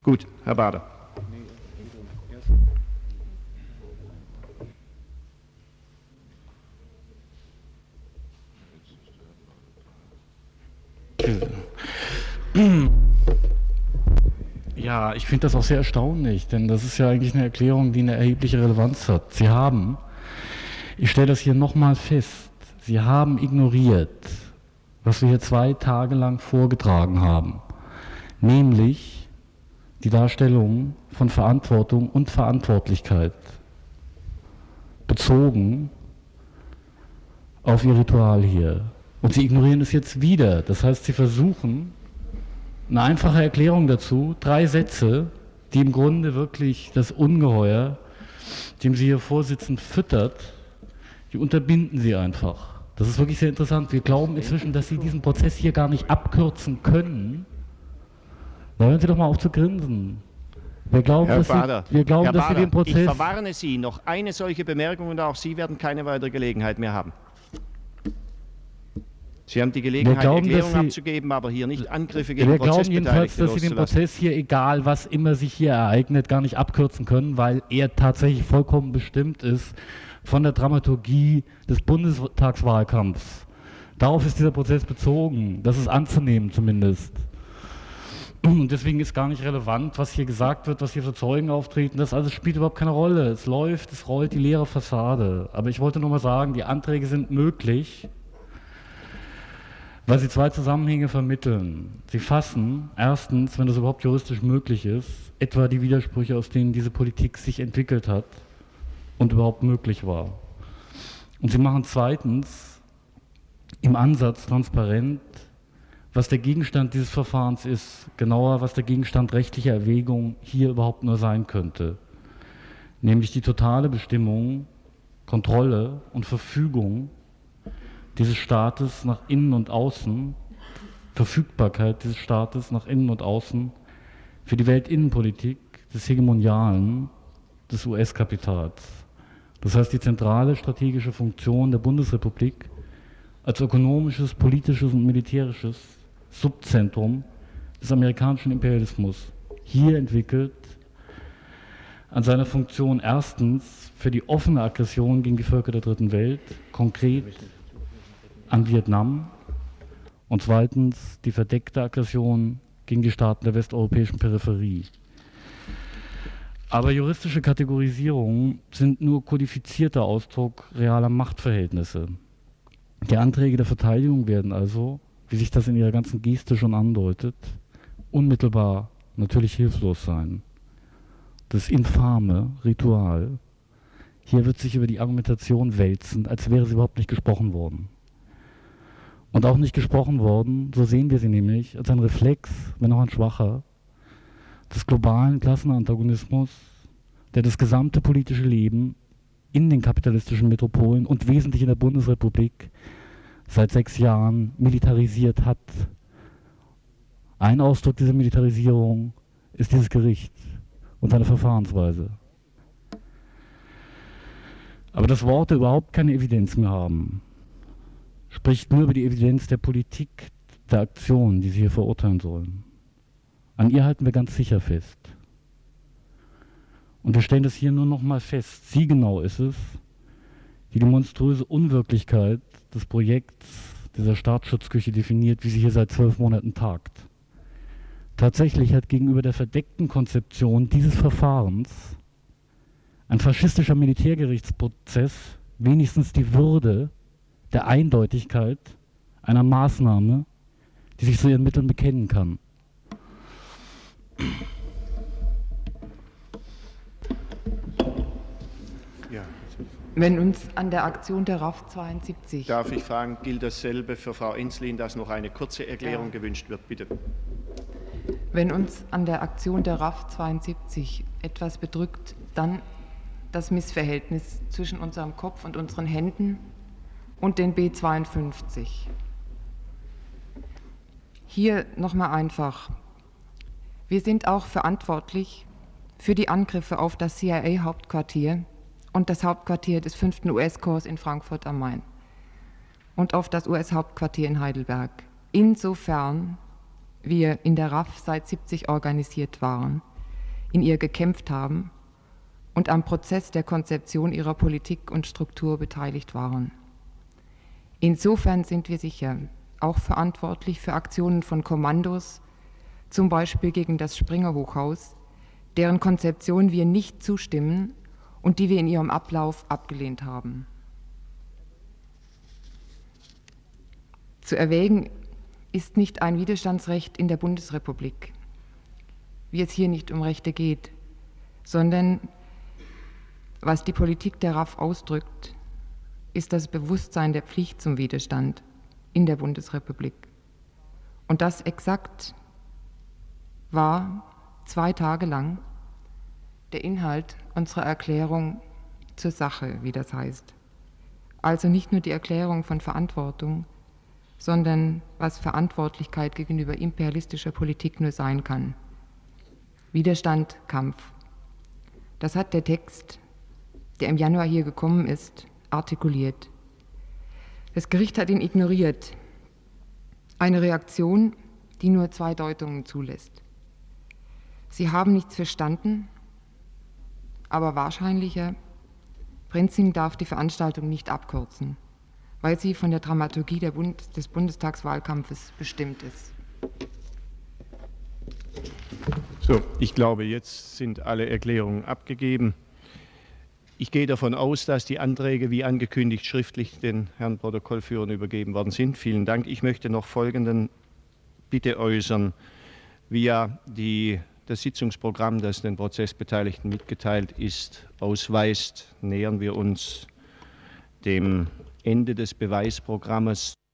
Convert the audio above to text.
Gut, Herr Bader. Ja, ich finde das auch sehr erstaunlich, denn das ist ja eigentlich eine Erklärung, die eine erhebliche Relevanz hat. Ich stelle das hier nochmal fest, Sie haben ignoriert, was wir hier 2 Tage lang vorgetragen haben, nämlich die Darstellung von Verantwortung und Verantwortlichkeit, bezogen auf Ihr Ritual hier. Und Sie ignorieren es jetzt wieder, das heißt, Sie versuchen, eine einfache Erklärung dazu, 3 Sätze, die im Grunde wirklich das Ungeheuer, dem Sie hier vorsitzen, füttert, die unterbinden Sie einfach. Das ist wirklich sehr interessant. Wir glauben inzwischen, dass Sie diesen Prozess hier gar nicht abkürzen können. Da hören Sie doch mal auf zu grinsen. Wir glauben, dass Sie den Prozess... Ich verwarne Sie, noch eine solche Bemerkung und auch Sie werden keine weitere Gelegenheit mehr haben. Sie haben die Gelegenheit, Erklärung abzugeben, aber hier nicht Angriffe gegen Prozessbeteiligte loszulassen. Wir glauben jedenfalls, dass Sie den Prozess hier, egal was immer sich hier ereignet, gar nicht abkürzen können, weil er tatsächlich vollkommen bestimmt ist von der Dramaturgie des Bundestagswahlkampfs. Darauf ist dieser Prozess bezogen. Das ist anzunehmen zumindest. Und deswegen ist gar nicht relevant, was hier gesagt wird, was hier für Zeugen auftreten. Das alles spielt überhaupt keine Rolle. Es läuft, es rollt die leere Fassade. Aber ich wollte nur mal sagen, die Anträge sind möglich, weil sie 2 Zusammenhänge vermitteln. Sie fassen erstens, wenn das überhaupt juristisch möglich ist, etwa die Widersprüche, aus denen diese Politik sich entwickelt hat und überhaupt möglich war. Und sie machen zweitens im Ansatz transparent, was der Gegenstand dieses Verfahrens ist, genauer, was der Gegenstand rechtlicher Erwägung hier überhaupt nur sein könnte. Nämlich die totale Bestimmung, Kontrolle und Verfügung dieses Staates nach innen und außen, Verfügbarkeit dieses Staates nach innen und außen für die Weltinnenpolitik des Hegemonialen des US-Kapitals. Das heißt, die zentrale strategische Funktion der Bundesrepublik als ökonomisches, politisches und militärisches Subzentrum des amerikanischen Imperialismus hier entwickelt an seiner Funktion erstens für die offene Aggression gegen die Völker der Dritten Welt, konkret an Vietnam, und zweitens die verdeckte Aggression gegen die Staaten der westeuropäischen Peripherie. Aber juristische Kategorisierungen sind nur kodifizierter Ausdruck realer Machtverhältnisse. Die Anträge der Verteidigung werden also, wie sich das in ihrer ganzen Geste schon andeutet, unmittelbar natürlich hilflos sein. Das infame Ritual, hier wird sich über die Argumentation wälzen, als wäre sie überhaupt nicht gesprochen worden. Und auch nicht gesprochen worden, so sehen wir sie nämlich, als ein Reflex, wenn auch ein schwacher, des globalen Klassenantagonismus, der das gesamte politische Leben in den kapitalistischen Metropolen und wesentlich in der Bundesrepublik seit 6 Jahren militarisiert hat. Ein Ausdruck dieser Militarisierung ist dieses Gericht und seine Verfahrensweise. Aber dass Worte überhaupt keine Evidenz mehr haben, spricht nur über die Evidenz der Politik, der Aktion, die sie hier verurteilen sollen. An ihr halten wir ganz sicher fest. Und wir stellen das hier nur noch mal fest. Sie genau ist es, die monströse Unwirklichkeit des Projekts dieser Staatsschutzküche definiert, wie sie hier seit 12 Monaten tagt. Tatsächlich hat gegenüber der verdeckten Konzeption dieses Verfahrens ein faschistischer Militärgerichtsprozess wenigstens die Würde der Eindeutigkeit einer Maßnahme, die sich zu ihren Mitteln bekennen kann. Ja. Wenn uns an der Aktion der RAF 72... Darf ich fragen, gilt dasselbe für Frau Enslin, dass noch eine kurze Erklärung gewünscht wird? Bitte. Wenn uns an der Aktion der RAF 72 etwas bedrückt, dann das Missverhältnis zwischen unserem Kopf und unseren Händen und den B-52. Hier nochmal einfach. Wir sind auch verantwortlich für die Angriffe auf das CIA-Hauptquartier und das Hauptquartier des 5. US-Korps in Frankfurt am Main und auf das US-Hauptquartier in Heidelberg. Insofern wir in der RAF seit 70 organisiert waren, in ihr gekämpft haben und am Prozess der Konzeption ihrer Politik und Struktur beteiligt waren. Insofern sind wir sicher auch verantwortlich für Aktionen von Kommandos, zum Beispiel gegen das Springer-Hochhaus, deren Konzeption wir nicht zustimmen und die wir in ihrem Ablauf abgelehnt haben. Zu erwägen ist nicht ein Widerstandsrecht in der Bundesrepublik, wie es hier nicht um Rechte geht, sondern was die Politik der RAF ausdrückt, ist das Bewusstsein der Pflicht zum Widerstand in der Bundesrepublik. Und das exakt war 2 Tage lang der Inhalt unserer Erklärung zur Sache, wie das heißt. Also nicht nur die Erklärung von Verantwortung, sondern was Verantwortlichkeit gegenüber imperialistischer Politik nur sein kann. Widerstand, Kampf. Das hat der Text, der im Januar hier gekommen ist, artikuliert. Das Gericht hat ihn ignoriert. Eine Reaktion, die nur 2 Deutungen zulässt. Sie haben nichts verstanden, aber wahrscheinlicher, Prenzing darf die Veranstaltung nicht abkürzen, weil sie von der Dramaturgie des Bundestagswahlkampfes bestimmt ist. So, ich glaube, jetzt sind alle Erklärungen abgegeben. Ich gehe davon aus, dass die Anträge wie angekündigt schriftlich den Herrn Protokollführern übergeben worden sind. Vielen Dank. Ich möchte noch folgenden Bitte äußern. Via das Sitzungsprogramm, das den Prozessbeteiligten mitgeteilt ist, ausweist, nähern wir uns dem Ende des Beweisprogrammes.